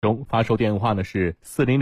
中，发售电话呢是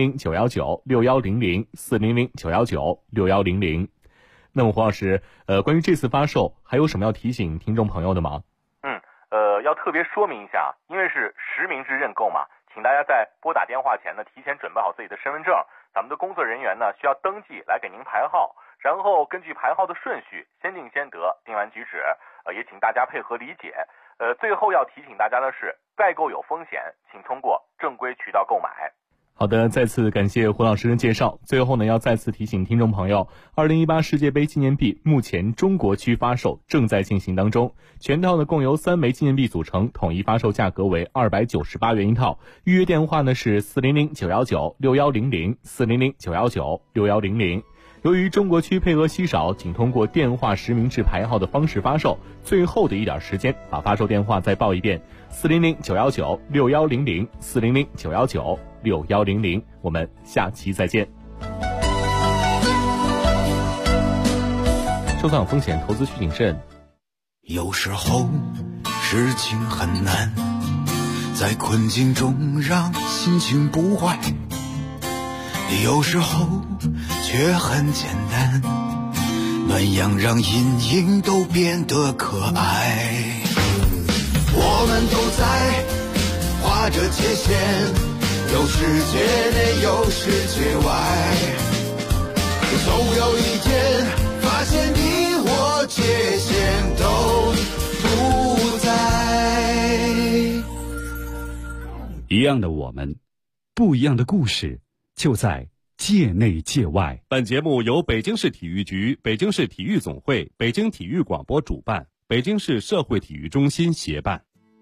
400-919-6100，400-919-6100。那么胡老师，关于这次发售还有什么要提醒听众朋友的吗？ 要特别说明一下，因为是实名制认购嘛，请大家在拨打电话前呢，提前准备好自己的身份证，咱们的工作人员呢需要登记来给您排号，然后根据排号的顺序，先定先得，定完举止，也请大家配合理解。最后要提醒大家的是，代购有风险，请通过正规渠道购买。 好的，再次感谢胡老师的介绍。最后呢，要再次提醒听众朋友，2018世界杯纪念币目前中国区发售正在进行当中，全套呢共由3枚纪念币组成，统一发售价格为298元一套。预约电话呢是400-919-6100，400-919-6100。由于中国区配额稀少，仅通过电话实名制排号的方式发售，最后的一点时间，把发售电话再报一遍：400-919-6100，400-919-6100。我们下期再见。收藏风险，投资需谨慎。 有时候事情很难，在困境中让心情不坏，有时候却很简单，暖阳让阴影都变得可爱。我们都在画着界限，有世界内有世界外，总有一天发现你我界限都不在。 一样的我们，不一样的故事，就在界内界外。 本节目由北京市体育局、北京市体育总会、北京体育广播主办，北京市社会体育中心协办。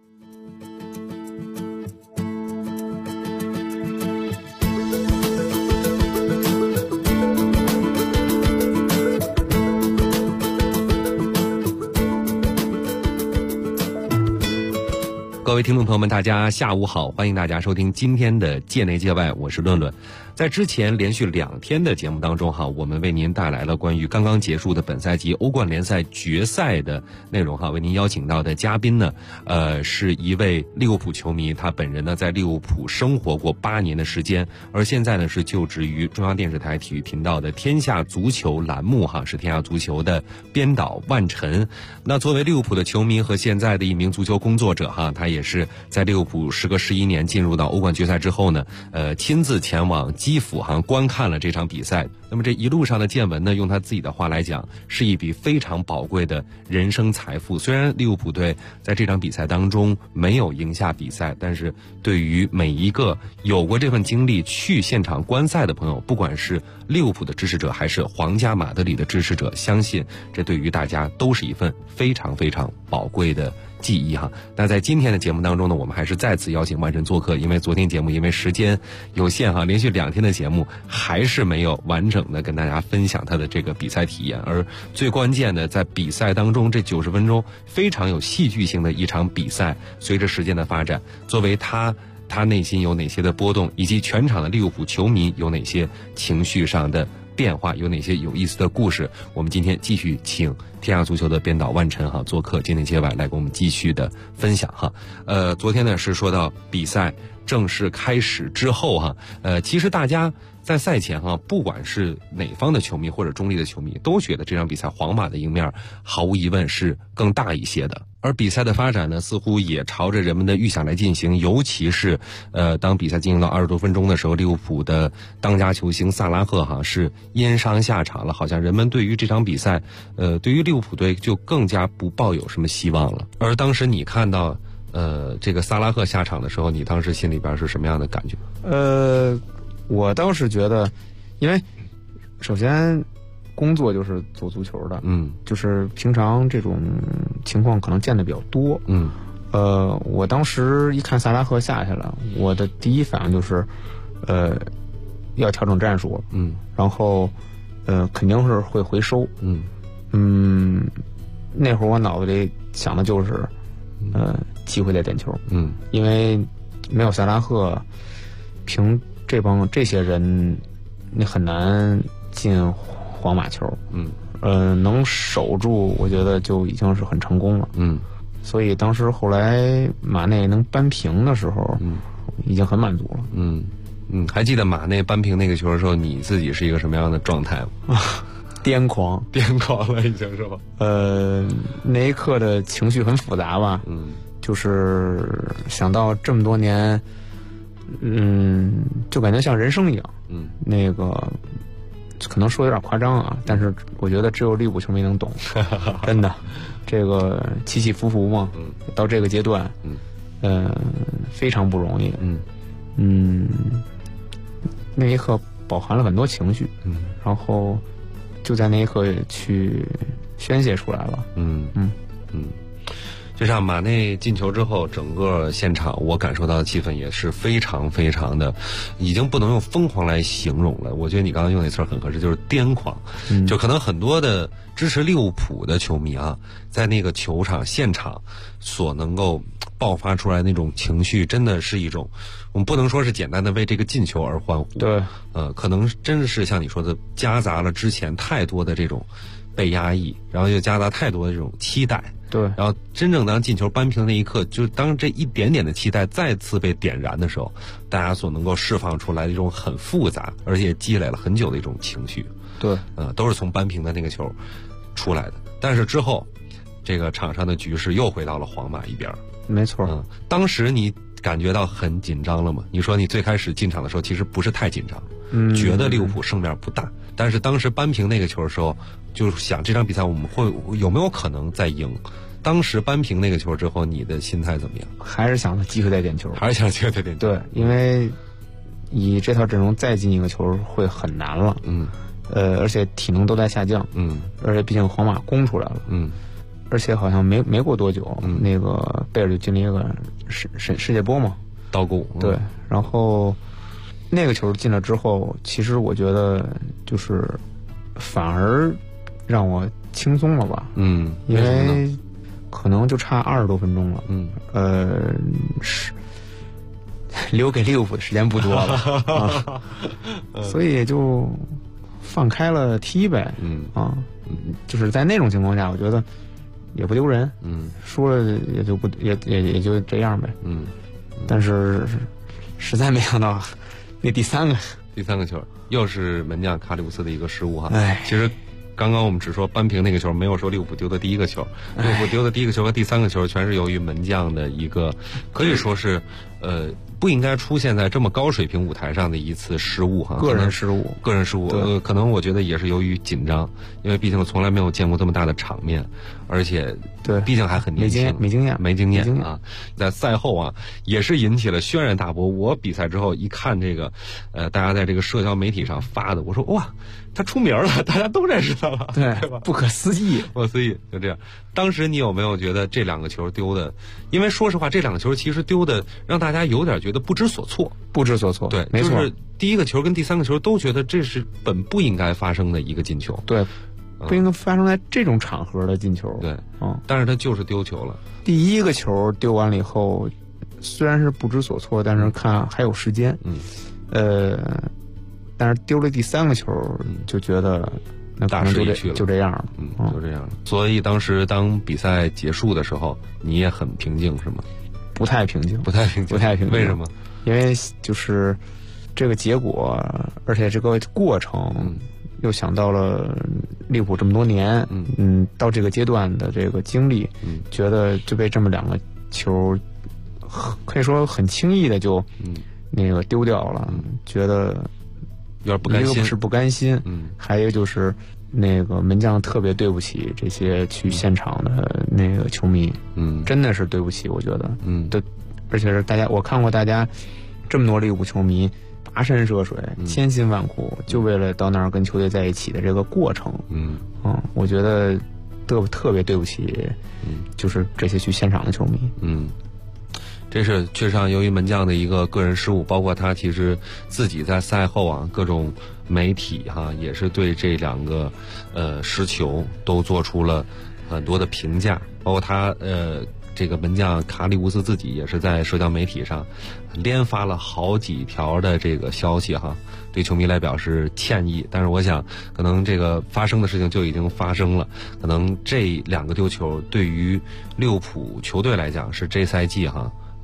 各位听众朋友们，大家下午好，欢迎大家收听今天的界内界外，我是论论。在之前连续2天的节目当中我们为您带来了关于刚刚结束的本赛季欧冠联赛决赛的内容为您邀请到的嘉宾呢，是一位利物浦球迷，他本人呢在利物浦生活过8年的时间，而现在呢是就职于中央电视台体育频道的天下足球栏目是天下足球的编导万晨。那作为利物浦的球迷和现在的一名足球工作者他也是在利物浦时隔11年进入到欧冠决赛之后呢，亲自前往基辅观看了这场比赛。那么这一路上的见闻呢，用他自己的话来讲，是一笔非常宝贵的人生财富。虽然利物浦队在这场比赛当中没有赢下比赛，但是对于每一个有过这份经历去现场观赛的朋友，不管是利物浦的支持者还是皇家马德里的支持者，相信这对于大家都是一份非常非常宝贵的记忆那在今天的节目当中呢，我们还是再次邀请万晨做客，因为昨天节目因为时间有限连续2天的节目还是没有完整的跟大家分享他的这个比赛体验。而最关键的，在比赛当中这90分钟非常有戏剧性的一场比赛，随着时间的发展，作为他内心有哪些的波动，以及全场的利物浦球迷有哪些情绪上的变化，有哪些有意思的故事，我们今天继续请天下足球的编导万晨做客界内界外来给我们继续的分享昨天呢是说到比赛正式开始之后其实大家在赛前不管是哪方的球迷或者中立的球迷，都觉得这场比赛皇马的赢面毫无疑问是更大一些的。而比赛的发展呢，似乎也朝着人们的预想来进行，尤其是当比赛进行到20多分钟的时候，利物浦的当家球星萨拉赫是因伤下场了，好像人们对于这场比赛对于利物浦队就更加不抱有什么希望了。而当时你看到这个萨拉赫下场的时候，你当时心里边是什么样的感觉？ 我倒是觉得，因为首先工作就是做足球的，就是平常这种情况可能见的比较多，我当时一看萨拉赫下去了，我的第一反应就是要调整战术，然后肯定是会回收，那会儿我脑子里想的就是机会来点球，因为没有萨拉赫，凭这些人你很难进皇马球，能守住我觉得就已经是很成功了，所以当时后来马内能扳平的时候， 已经很满足了。 还记得马内扳平那个球的时候，你自己是一个什么样的状态吗？ 癫狂了，已经是吧？ 那一刻的情绪很复杂吧。就是想到这么多年，就感觉像人生一样。那个可能说有点夸张啊，但是我觉得只有利物浦球迷能懂，真的，这个起起伏伏嘛，到这个阶段，非常不容易。那一刻饱含了很多情绪，然后就在那一刻去宣泄出来了。 就像马内进球之后，整个现场我感受到的气氛也是非常非常的，已经不能用疯狂来形容了。我觉得你刚刚用那词儿很合适，就是癫狂。就可能很多的支持利物浦的球迷啊，在那个球场现场所能够爆发出来那种情绪，真的是一种，我们不能说是简单的为这个进球而欢呼。 对， 可能真的是像你说的，夹杂了之前太多的这种被压抑，然后又夹杂太多的这种期待。 对， 然后真正当进球扳平的那一刻，就当这一点点的期待再次被点燃的时候，大家所能够释放出来的一种很复杂，而且积累了很久的一种情绪。 对， 都是从扳平的那个球出来的。但是之后，这个场上的局势又回到了皇马一边。 没错。 当时你感觉到很紧张了吗？你说你最开始进场的时候其实不是太紧张，觉得利物浦胜面不大，但是当时扳平那个球的时候，就是想这场比赛我们会有没有可能再赢？当时扳平那个球之后，你的心态怎么样？ 还是想机会再点球，对，因为以这套阵容再进一个球会很难了。而且体能都在下降。而且毕竟皇马攻出来了。而且好像没过多久，那个贝尔就经历一个世界波嘛， 倒钩。 对，然后那个球进了之后，其实我觉得就是反而让我轻松了吧。因为可能就差20多分钟了。留给利物浦的时间不多了。所以就放开了踢呗。就是在那种情况下，我觉得也不丢人。输了也就不也就这样呗。但是实在没想到那第三个球又是门将卡里乌斯的一个失误哈。 其实刚刚我们只说扳平那个球，没有说利物浦丢的第一个球。利物浦丢的第一个球和第三个球全是由于门将的一个可以说是不应该出现在这么高水平舞台上的一次失误哈， 个人失误。 可能我觉得也是由于紧张，因为毕竟从来没有见过这么大的场面，而且对， 毕竟还很年轻， 没经验啊。在赛后啊，也是引起了轩然大波。我比赛之后一看这个，大家在这个社交媒体上发的，我说哇，他出名了，大家都认识他了， 对吧？ 不可思议， 就这样。当时你有没有觉得这两个球丢的？因为说实话，这两个球其实丢的让大家有点觉得不知所措。对， 没错。 就是第一个球跟第三个球都觉得这是本不应该发生的一个进球。 对，不应该发生在这种场合的进球。 对，但是他就是丢球了。 第一个球丢完了以后，虽然是不知所措，但是看还有时间。但是丢了第三个球，就觉得那大势已去了， 就这样了。 就这样了。所以当时当比赛结束的时候，你也很平静是吗？ 不太平静。 为什么？ 因为就是这个结果，而且这个过程，又想到了利物浦这么多年，到这个阶段的这个经历，觉得就被这么两个球，可以说很轻易的就那个丢掉了，觉得有点不甘心。 一个是不甘心，还有一个就是那个门将特别对不起这些去现场的那个球迷，真的是对不起，我觉得，对，而且是我看过大家这么多利物浦球迷跋山涉水、千辛万苦，就为了到那儿跟球队在一起的这个过程，我觉得特别对不起，就是这些去现场的球迷， 这是确实由于门将的一个个人失误，包括他其实自己在赛后啊，各种媒体也是对这两个失球都做出了很多的评价，包括他这个门将卡里乌斯自己也是在社交媒体上连发了好几条的这个消息对球迷来表示歉意。但是我想可能这个发生的事情就已经发生了，可能这两个丢球对于利物浦球队来讲是这赛季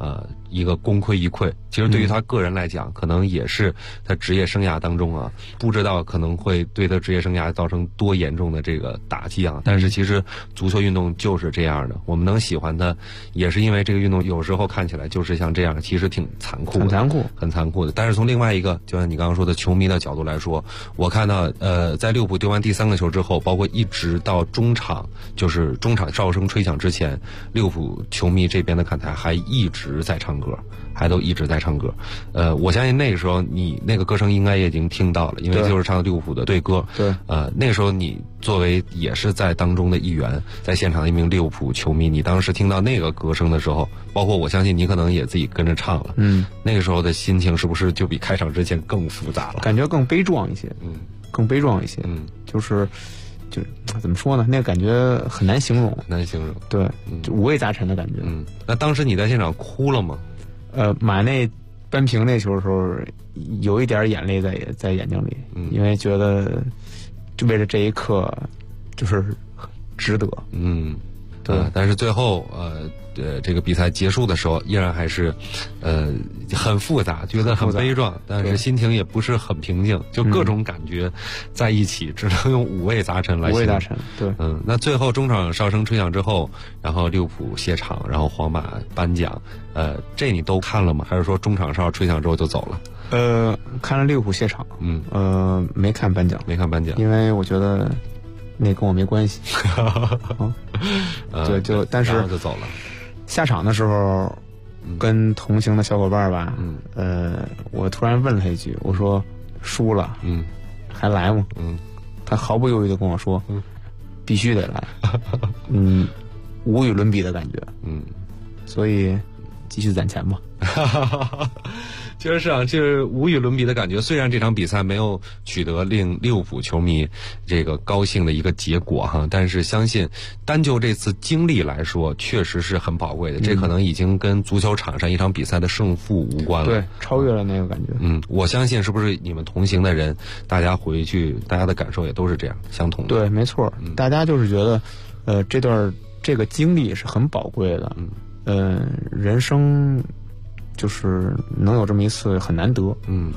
一个功亏一篑。其实对于他个人来讲，可能也是他职业生涯当中啊，不知道可能会对他职业生涯造成多严重的这个打击啊。但是其实足球运动就是这样的，我们能喜欢它，也是因为这个运动有时候看起来就是像这样，其实挺残酷的，很残酷的。但是从另外一个，就像你刚刚说的球迷的角度来说，我看到在利物浦丢完第3个球之后，包括一直到中场，就是中场哨声吹响之前，利物浦球迷这边的看台还一直在唱歌，还都一直在唱歌。我相信那个时候你那个歌声应该也已经听到了，因为就是唱的利物浦的队歌。 对， 那个时候你作为也是在当中的一员，在现场的一名利物浦球迷，你当时听到那个歌声的时候，包括我相信你可能也自己跟着唱了。那个时候的心情是不是就比开场之前更复杂了？ 感觉更悲壮一些。更悲壮一些。就是怎么说呢？那个感觉很难形容，对，就五味杂陈的感觉。 那当时你在现场哭了吗？ 马内扳平那球的时候，有一点眼泪在眼睛里，因为觉得就为了这一刻，就是值得。 对，但是最后这个比赛结束的时候，依然还是很复杂，觉得很悲壮，但是心情也不是很平静，就各种感觉在一起，只能用五味杂陈来形容。 五味杂陈，对。 那最后中场哨声吹响之后，然后利物浦谢场，然后皇马颁奖，这你都看了吗？还是说中场哨吹响之后就走了？ 看了利物浦谢场，没看颁奖，因为我觉得那跟我没关系。对，但是就走了。 下场的时候，跟同行的小伙伴吧，我突然问了他一句，我说输了，还来吗？他毫不犹豫的跟我说，必须得来，无与伦比的感觉，所以继续攒钱吧。 确实是啊，就是无与伦比的感觉。虽然这场比赛没有取得令利物浦球迷这个高兴的一个结果哈，但是相信单就这次经历来说，确实是很宝贵的。这可能已经跟足球场上一场比赛的胜负无关了， 对，超越了那个感觉。 我相信是不是你们同行的人，大家回去大家的感受也都是这样相同的。 对，没错，大家就是觉得，这个经历是很宝贵的，人生。就是能有这么一次很难得，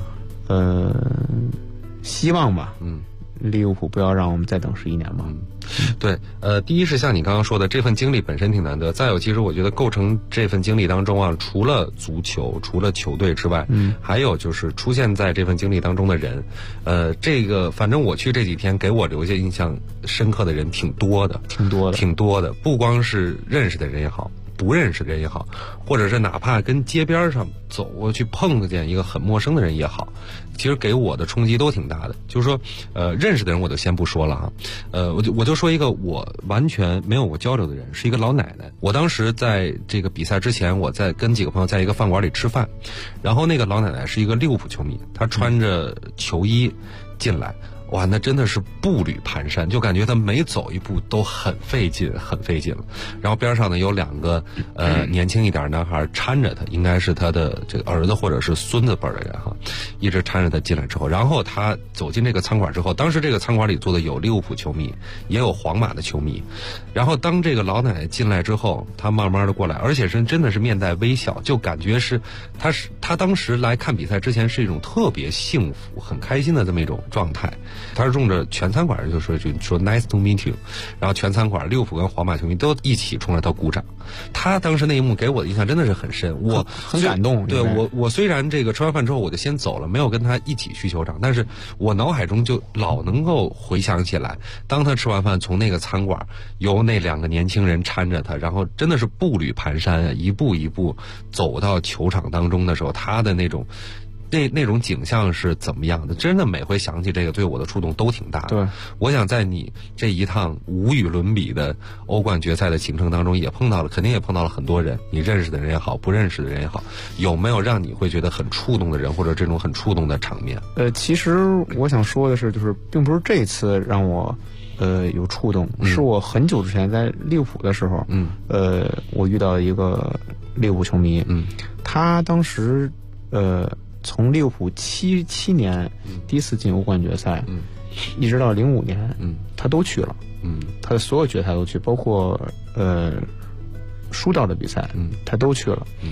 希望吧，利物浦不要让我们再等11年吧。 对，第一是像你刚刚说的，这份经历本身挺难得。再有，其实我觉得构成这份经历当中啊，除了足球，除了球队之外，还有就是出现在这份经历当中的人。这个反正我去这几天，给我留下印象深刻的人挺多的。不光是认识的人也好，不认识的人也好，或者是哪怕跟街边上走过去碰见一个很陌生的人也好，其实给我的冲击都挺大的。就是说，认识的人我就先不说了哈，我就说一个我完全没有过交流的人，是一个老奶奶。我当时在这个比赛之前，我在跟几个朋友在一个饭馆里吃饭，然后那个老奶奶是一个利物浦球迷，她穿着球衣进来。哇，那真的是步履蹒跚，就感觉他每走一步都很费劲了。然后边上呢有2个年轻一点的男孩搀着他，应该是他的这个儿子或者是孙子辈的人哈，一直搀着他进来之后，然后他走进这个餐馆之后，当时这个餐馆里坐的有利物浦球迷，也有皇马的球迷。然后当这个老奶奶进来之后，他慢慢的过来，而且是真的是面带微笑，就感觉是他当时来看比赛之前是一种特别幸福、很开心的这么一种状态。他是冲着全餐馆人就说 nice to meet you， 然后全餐馆利物浦跟皇马球迷都一起冲着他鼓掌。他当时那一幕给我的印象真的是很深，我很感动。 对，我虽然这个吃完饭之后我就先走了，没有跟他一起去球场，但是我脑海中就老能够回想起来，当他吃完饭从那个餐馆由那2个年轻人搀着他，然后真的是步履蹒跚，一步一步走到球场当中的时候，他的那种景象是怎么样的？真的每回想起这个，对我的触动都挺大的。 对， 我想在你这一趟无与伦比的欧冠决赛的行程当中，肯定也碰到了很多人，你认识的人也好，不认识的人也好，有没有让你会觉得很触动的人，或者这种很触动的场面？ 其实我想说的是，就是并不是这一次让我有触动，是我很久之前在利物浦的时候，我遇到一个利物浦球迷，他当时从利物浦七年第一次进欧冠决赛，一直到05年，他都去了，他的所有决赛都去，包括输掉的比赛，他都去了。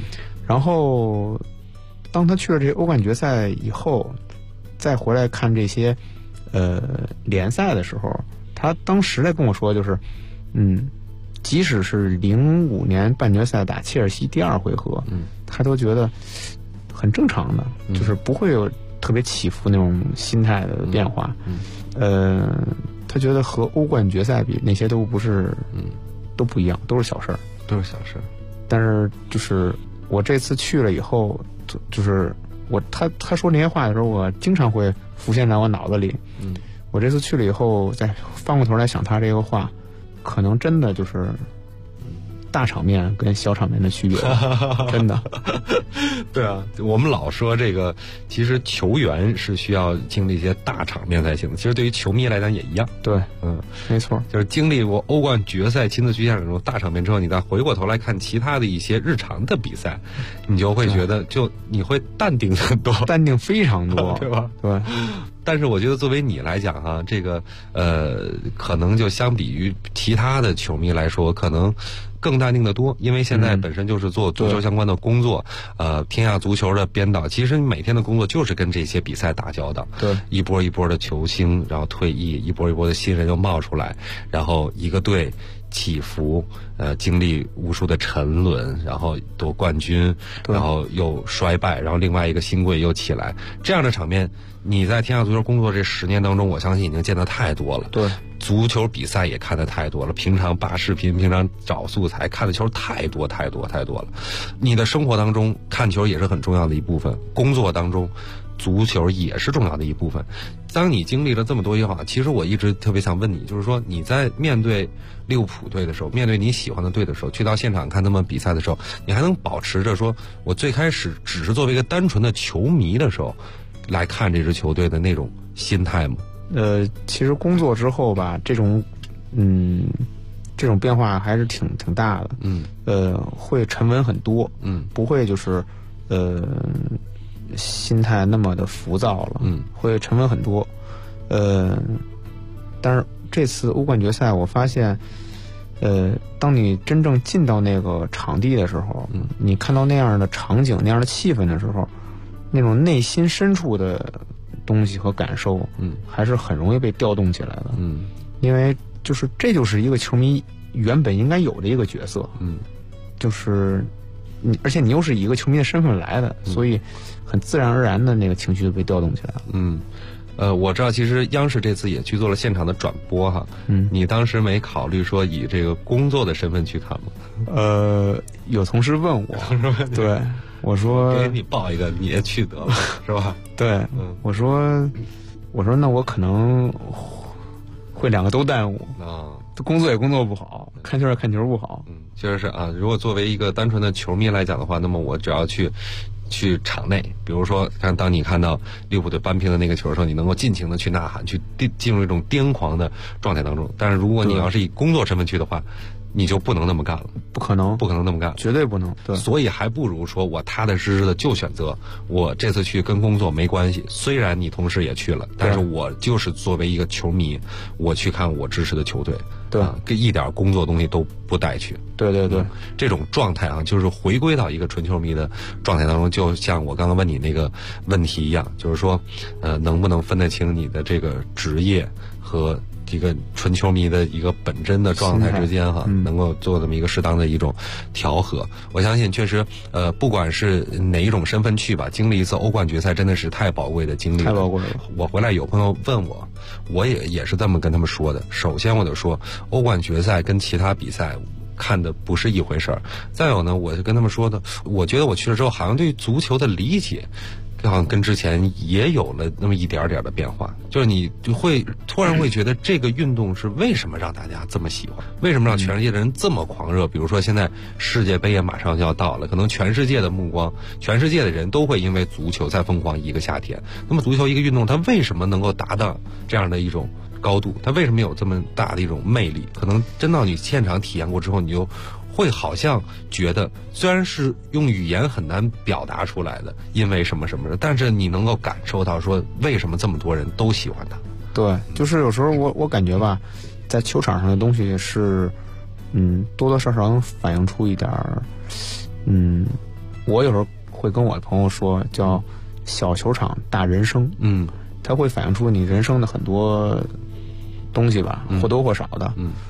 然后当他去了这欧冠决赛以后，再回来看这些联赛的时候，他当时在跟我说，就是即使是05年半决赛打切尔西第2回合，他都觉得很正常的，就是不会有特别起伏那种心态的变化。他觉得和欧冠决赛比，那些都不是，都不一样，都是小事儿， 都是小事儿。 但是就是我这次去了以后，就是他说那些话的时候，我经常会浮现在我脑子里。我这次去了以后，再翻过头来想他这个话，可能真的就是大场面跟小场面的区别，真的。 对啊，我们老说这个，其实球员是需要经历一些大场面才行的。其实对于球迷来讲也一样。 对，没错， 就是经历过欧冠决赛亲自去现场这种大场面之后，你再回过头来看其他的一些日常的比赛，你就会觉得，你会淡定很多， 淡定非常多， 对吧？ 对。 但是我觉得作为你来讲哈，这个可能就相比于其他的球迷来说，可能更淡定的多，因为现在本身就是做足球相关的工作，天下足球的编导，其实你每天的工作就是跟这些比赛打交道， 对， 一波一波的球星，然后退役，一波一波的新人又冒出来，然后一个队起伏，经历无数的沉沦，然后夺冠军，然后又衰败，然后另外一个新贵又起来，这样的场面，你在天下足球工作这10年当中，我相信已经见得太多了。 对， 足球比赛也看得太多了，平常扒视频，平常找素材，看的球太多了。你的生活当中看球也是很重要的一部分，工作当中足球也是重要的一部分。当你经历了这么多以后，其实我一直特别想问你，就是说你在面对利物浦队的时候，面对你喜欢的队的时候，去到现场看他们比赛的时候，你还能保持着说我最开始只是作为一个单纯的球迷的时候来看这支球队的那种心态吗？ 其实工作之后吧，这种变化还是挺大的。会沉稳很多。不会就是心态那么的浮躁了。会沉稳很多。但是这次欧冠决赛，我发现，当你真正进到那个场地的时候，你看到那样的场景、那样的气氛的时候，那种内心深处的东西和感受，还是很容易被调动起来的。因为这就是一个球迷原本应该有的一个角色。就是你，而且你又是以一个球迷的身份来的，所以很自然而然的那个情绪就被调动起来了。 我知道，其实央视这次也去做了现场的转播哈。你当时没考虑说以这个工作的身份去看吗？ 有同事问我，对，我说给你报一个，你也去得了，是吧？ 对，我说那我可能会2个都耽误啊，工作也工作不好，看球也看球不好。 确实是啊。如果作为一个单纯的球迷来讲的话，那么我只要去场内，比如说当你看到利物浦队扳平的那个球的时候，你能够尽情的去呐喊，去进入一种癫狂的状态当中。但是如果你要是以工作身份去的话，你就不能那么干了， 不可能那么干， 绝对不能。对， 所以还不如说我踏踏实实的就选择我这次去跟工作没关系。虽然你同事也去了，但是我就是作为一个球迷，我去看我支持的球队， 对， 跟一点工作东西都不带去。 对， 这种状态啊，就是回归到一个纯球迷的状态当中。就像我刚刚问你那个问题一样，就是说，能不能分得清你的这个职业和一个纯球迷的一个本真的状态之间哈，能够做这么一个适当的一种调和。我相信确实，不管是哪一种身份去吧，经历一次欧冠决赛真的是太宝贵的经历了。 太宝贵了。 我回来有朋友问我也是这么跟他们说的。首先我就说，欧冠决赛跟其他比赛看的不是一回事儿。再有呢，我就跟他们说的，我觉得我去了之后，好像对足球的理解好像跟之前也有了那么一点点的变化，就是你就会突然会觉得这个运动是为什么让大家这么喜欢，为什么让全世界的人这么狂热。比如说现在世界杯也马上就要到了，可能全世界的目光，全世界的人都会因为足球在疯狂一个夏天。那么足球一个运动，它为什么能够达到这样的一种高度，它为什么有这么大的一种魅力？可能真到你现场体验过之后，你就会好像觉得，虽然是用语言很难表达出来的，因为什么什么的，但是你能够感受到说为什么这么多人都喜欢它。 对，就是有时候我感觉吧，在球场上的东西是多多少少能反映出一点我有时候会跟我的朋友说，叫小球场大人生。它会反映出你人生的很多东西吧，或多或少的。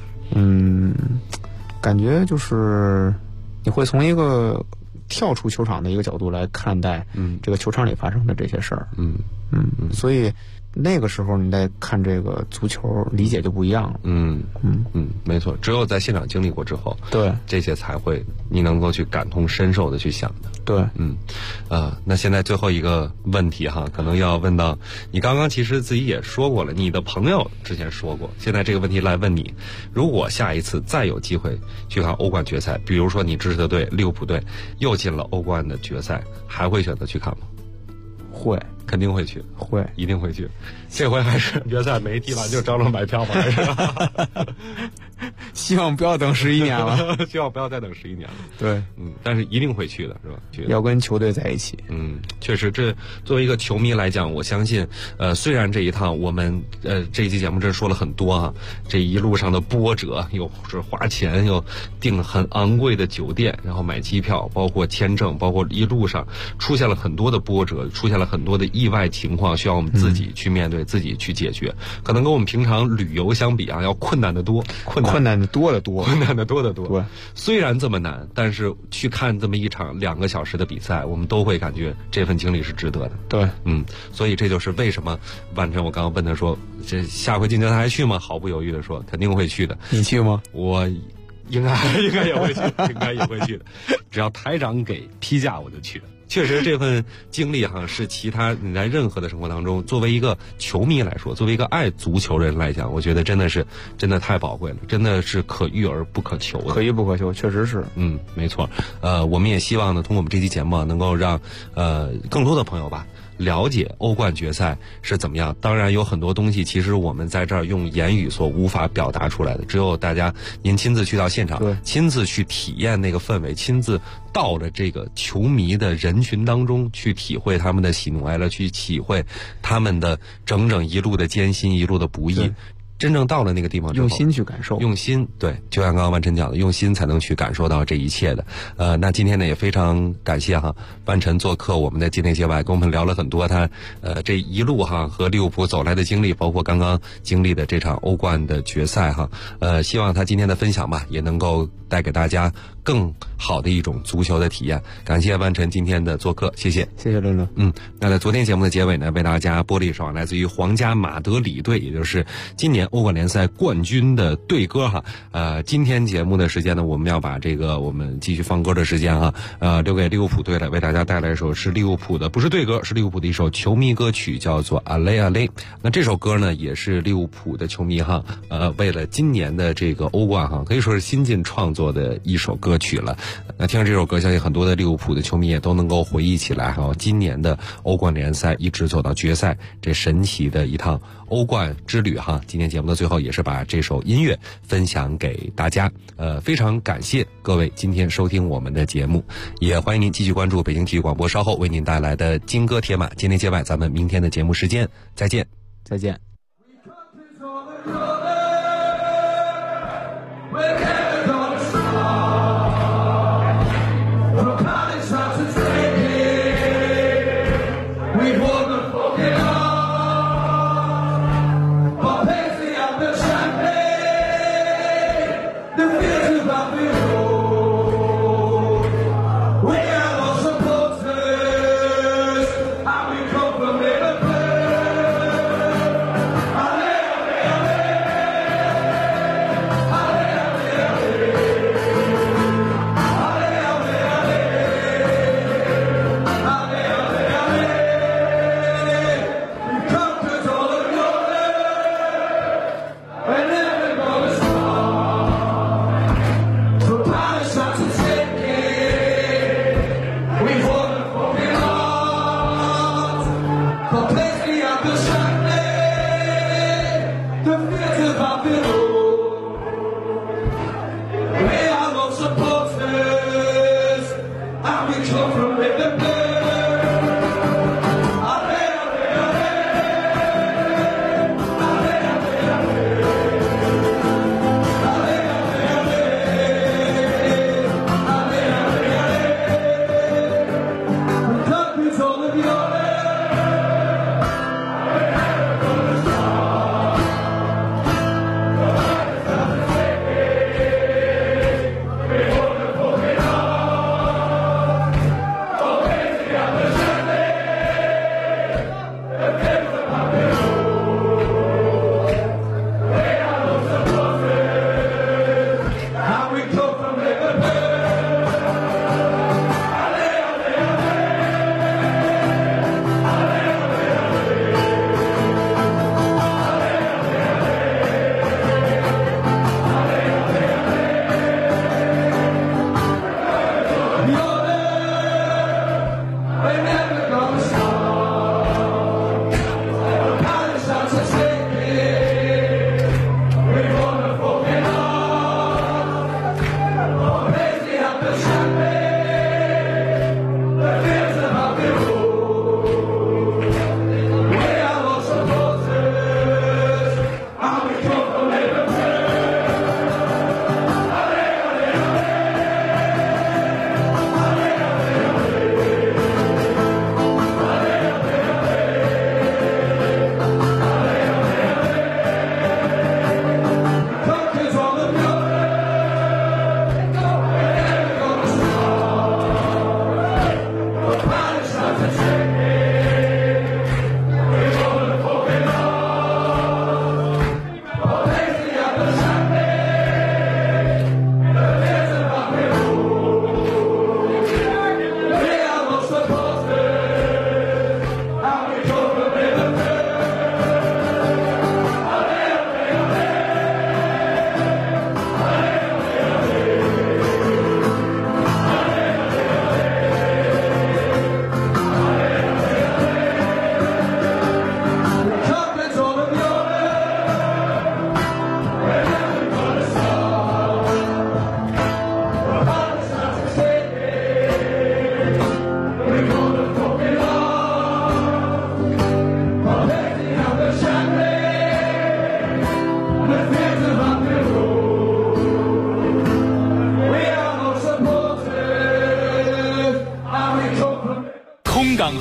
感觉就是你会从一个跳出球场的一个角度来看待这个球场里发生的这些事儿。所以那个时候你在看这个足球理解就不一样了。 没错，只有在现场经历过之后， 对这些才会你能够去感同身受的去想的。 对， 那现在最后一个问题哈，可能要问到你刚刚其实自己也说过了，你的朋友之前说过，现在这个问题来问你，如果下一次再有机会去看欧冠决赛，比如说你支持的队利物浦队又进了欧冠的决赛，还会选择去看吗？ 会， 肯定会去， 会， 一定会去。这回还是决赛没踢完就着了买票吧，还是？ 希望不要等11年了， 希望不要再等11年了。 对， 但是一定会去的，是吧？ 要跟球队在一起。 确实，这作为一个球迷来讲，我相信，虽然这一趟我们这一期节目真说了很多啊，这一路上的波折，又是花钱，又订很昂贵的酒店，然后买机票，包括签证，包括一路上出现了很多的波折，出现了很多的意外情况，需要我们自己去面对，自己去解决。可能跟我们平常旅游相比啊，要困难得多， 困难的多得多， 困难的多得多。 对， 虽然这么难，但是去看这么一场2个小时的比赛，我们都会感觉这份经历是值得的。 对， 所以这就是为什么万晨，我刚刚问他说，这下回进决赛还去吗？毫不犹豫的说，肯定会去的。 你去吗？ 我应该也会去，应该也会去的。只要台长给批假，我就去了。确实，这份经历哈是其他你在任何的生活当中，作为一个球迷来说，作为一个爱足球人来讲，我觉得真的太宝贵了，真的是可遇而不可求的， 可遇不可求，确实是。 没错。我们也希望呢，通过我们这期节目能够让更多的朋友吧了解欧冠决赛是怎么样。当然有很多东西其实我们在这儿用言语所无法表达出来的，只有大家您亲自去到现场，亲自去体验那个氛围，亲自到了这个球迷的人群当中去体会他们的喜怒哀乐，去体会他们的整整一路的艰辛，一路的不易。真正到了那个地方之后， 用心去感受， 用心，对，就像刚刚万晨讲的，用心才能去感受到这一切的。那今天呢也非常感谢哈万晨做客我们的界内界外，跟我们聊了很多他这一路哈和利物浦走来的经历，包括刚刚经历的这场欧冠的决赛哈。希望他今天的分享吧也能够带给大家更好的一种足球的体验。感谢万晨今天的做客，谢谢， 谢谢伦伦。 那在昨天节目的结尾呢，为大家播了一首来自于皇家马德里队，也就是今年欧冠联赛冠军的队歌哈。今天节目的时间呢，我们要把这个我们继续放歌的时间哈，留给利物浦队了，为大家带来一首是利物浦的，不是队歌，是利物浦的一首球迷歌曲，叫做阿雷阿雷。那这首歌呢，也是利物浦的球迷哈，为了今年的这个欧冠哈，可以说是新近创作的一首歌曲了。那听着这首歌，相信很多的利物浦的球迷也都能够回忆起来哈，今年的欧冠联赛一直走到决赛，这神奇的一趟欧冠之旅哈。今天节目的最后也是把这首音乐分享给大家，非常感谢各位今天收听我们的节目，也欢迎您继续关注北京体育广播稍后为您带来的金歌铁马界内界外，咱们明天的节目时间再见， 再见。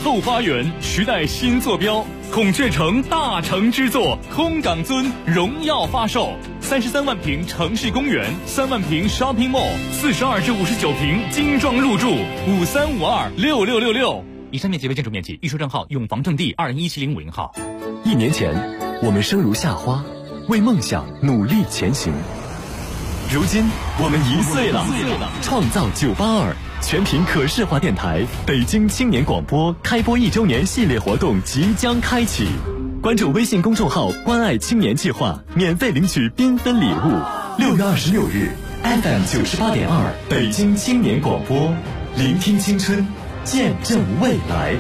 后花园，时代新坐标。孔雀城大成之作空港尊荣耀发售，33万平城市公园，3万平 shopping mall，42至59平精装入住，53526666。以上面积为建筑面积，预售证号永房证地2017050号。 1年前，我们生如夏花，为梦想努力前行。如今，我们1岁了，创造982。全频可视化电台北京青年广播开播1周年系列活动即将开启，关注微信公众号关爱青年计划，免费领取缤纷礼物。6月26日 FM 98.2北京青年广播，聆听青春，见证未来。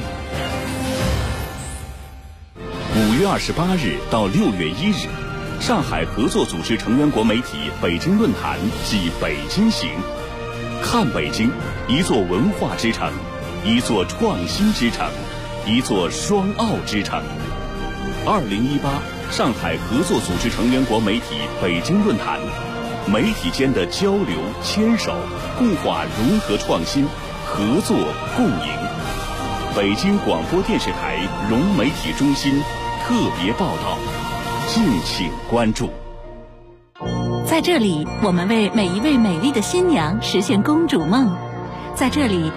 5月28日到6月1日，上海合作组织成员国媒体北京论坛暨北京行。看北京，一座文化之城，一座创新之城，一座双奥之城。2018上海合作组织成员国媒体北京论坛，媒体间的交流牵手，固化融合创新，合作共赢。北京广播电视台融媒体中心特别报道，敬请关注。 在这里，我们为每一位美丽的新娘实现公主梦。在这里，